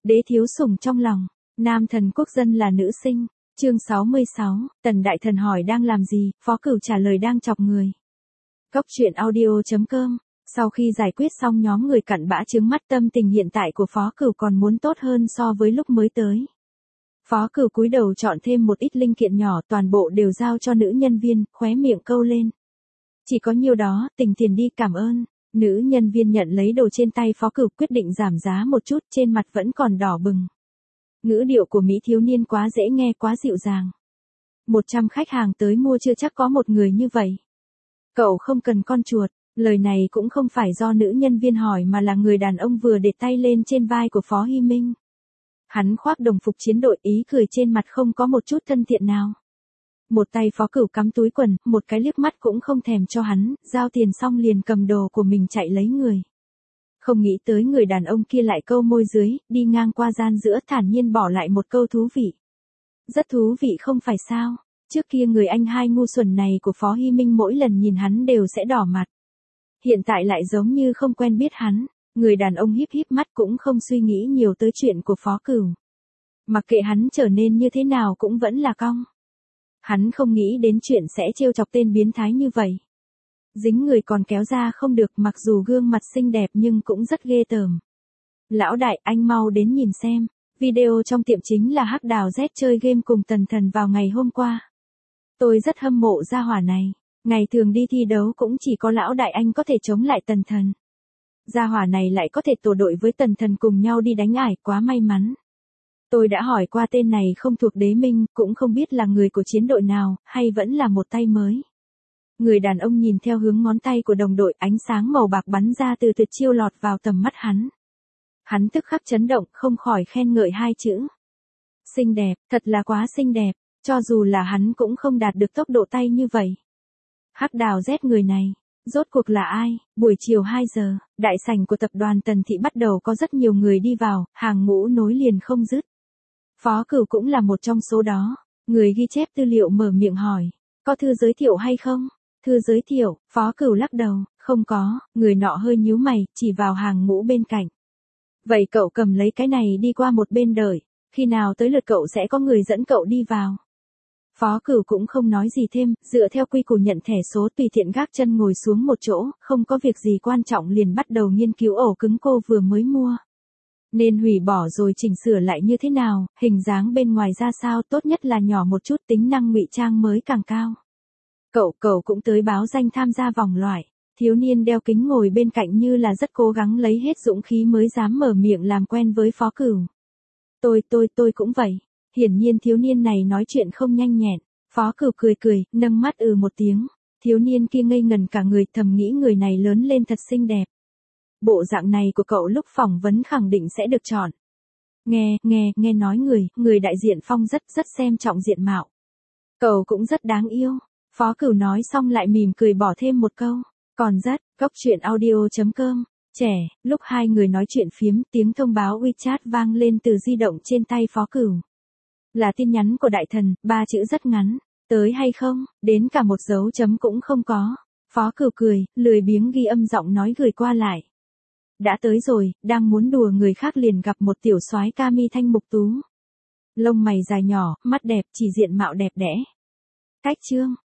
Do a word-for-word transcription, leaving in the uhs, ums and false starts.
Đế thiếu sủng trong lòng, nam thần quốc dân là nữ sinh. Chương sáu mươi sáu, Tần Đại Thần hỏi đang làm gì, Phó Cửu trả lời đang chọc người. Cốc truyện audio chấm com. Sau khi giải quyết xong nhóm người cặn bã trướng mắt, tâm tình hiện tại của Phó Cửu còn muốn tốt hơn so với lúc mới tới. Phó Cửu cúi đầu chọn thêm một ít linh kiện nhỏ, toàn bộ đều giao cho nữ nhân viên, khóe miệng câu lên. Chỉ có nhiêu đó, tình tiền đi, cảm ơn. Nữ nhân viên nhận lấy đồ trên tay Phó Cửu, quyết định giảm giá một chút, trên mặt vẫn còn đỏ bừng. Ngữ điệu của Mỹ thiếu niên quá dễ nghe, quá dịu dàng. Một trăm khách hàng tới mua chưa chắc có một người như vậy. Cậu không cần con chuột. Lời này cũng không phải do nữ nhân viên hỏi mà là người đàn ông vừa để tay lên trên vai của Phó Hy Minh. Hắn khoác đồng phục chiến đội, ý cười trên mặt không có một chút thân thiện nào. Một tay Phó Cửu cắm túi quần, một cái liếc mắt cũng không thèm cho hắn, giao tiền xong liền cầm đồ của mình chạy lấy người. Không nghĩ tới người đàn ông kia lại câu môi dưới, đi ngang qua gian giữa thản nhiên bỏ lại một câu thú vị. Rất thú vị không phải sao? Trước kia người anh hai ngu xuẩn này của Phó Hy Minh mỗi lần nhìn hắn đều sẽ đỏ mặt. Hiện tại lại giống như không quen biết hắn, người đàn ông híp híp mắt cũng không suy nghĩ nhiều tới chuyện của Phó Cửu. Mặc kệ hắn trở nên như thế nào cũng vẫn là cong. Hắn không nghĩ đến chuyện sẽ trêu chọc tên biến thái như vậy. Dính người còn kéo ra không được, mặc dù gương mặt xinh đẹp nhưng cũng rất ghê tởm. Lão đại, anh mau đến nhìn xem, video trong tiệm chính là Hắc Đào Z chơi game cùng Tần Thần vào ngày hôm qua. Tôi rất hâm mộ gia hỏa này. Ngày thường đi thi đấu cũng chỉ có lão đại anh có thể chống lại Tần Thần. Gia hỏa này lại có thể tổ đội với Tần Thần cùng nhau đi đánh ải, quá may mắn. Tôi đã hỏi qua tên này không thuộc đế minh, cũng không biết là người của chiến đội nào, hay vẫn là một tay mới. Người đàn ông nhìn theo hướng ngón tay của đồng đội, ánh sáng màu bạc bắn ra từ tuyệt chiêu lọt vào tầm mắt hắn. Hắn tức khắc chấn động, không khỏi khen ngợi hai chữ. Xinh đẹp, thật là quá xinh đẹp, cho dù là hắn cũng không đạt được tốc độ tay như vậy. Hắc Đào Z người này, rốt cuộc là ai? Buổi chiều hai giờ, đại sảnh của tập đoàn Tần Thị bắt đầu có rất nhiều người đi vào, hàng ngũ nối liền không dứt. Phó Cửu cũng là một trong số đó, người ghi chép tư liệu mở miệng hỏi, có thư giới thiệu hay không? Thư giới thiệu, Phó Cửu lắc đầu, không có, người nọ hơi nhíu mày, chỉ vào hàng ngũ bên cạnh. Vậy cậu cầm lấy cái này đi qua một bên đợi, khi nào tới lượt cậu sẽ có người dẫn cậu đi vào. Phó Cửu cũng không nói gì thêm, dựa theo quy củ nhận thẻ số tùy tiện gác chân ngồi xuống một chỗ, không có việc gì quan trọng liền bắt đầu nghiên cứu ổ cứng cô vừa mới mua. Nên hủy bỏ rồi chỉnh sửa lại như thế nào, hình dáng bên ngoài ra sao, tốt nhất là nhỏ một chút, tính năng ngụy trang mới càng cao. Cậu, cậu cũng tới báo danh tham gia vòng loại. Thiếu niên đeo kính ngồi bên cạnh như là rất cố gắng lấy hết dũng khí mới dám mở miệng làm quen với Phó Cửu. Tôi, tôi, tôi cũng vậy. Hiển nhiên thiếu niên này nói chuyện không nhanh nhẹn. Phó Cửu cười cười, nâng mắt ừ một tiếng. Thiếu niên kia ngây ngần cả người, thầm nghĩ người này lớn lên thật xinh đẹp. Bộ dạng này của cậu lúc phỏng vấn khẳng định sẽ được chọn. Nghe, nghe, nghe nói người, người đại diện Phong rất rất xem trọng diện mạo. Cậu cũng rất đáng yêu. Phó Cửu nói xong lại mỉm cười bỏ thêm một câu. Còn rất, cốc truyện audio chấm com. Trẻ, lúc hai người nói chuyện phiếm, tiếng thông báo WeChat vang lên từ di động trên tay Phó Cửu. Là tin nhắn của đại thần, ba chữ rất ngắn. Tới hay không, đến cả một dấu chấm cũng không có. Phó Cửu cười, lười biếng ghi âm giọng nói gửi qua lại. Đã tới rồi, đang muốn đùa người khác liền gặp một tiểu soái ca mi thanh mục tú. Lông mày dài nhỏ, mắt đẹp, chỉ diện mạo đẹp đẽ. Cách chương.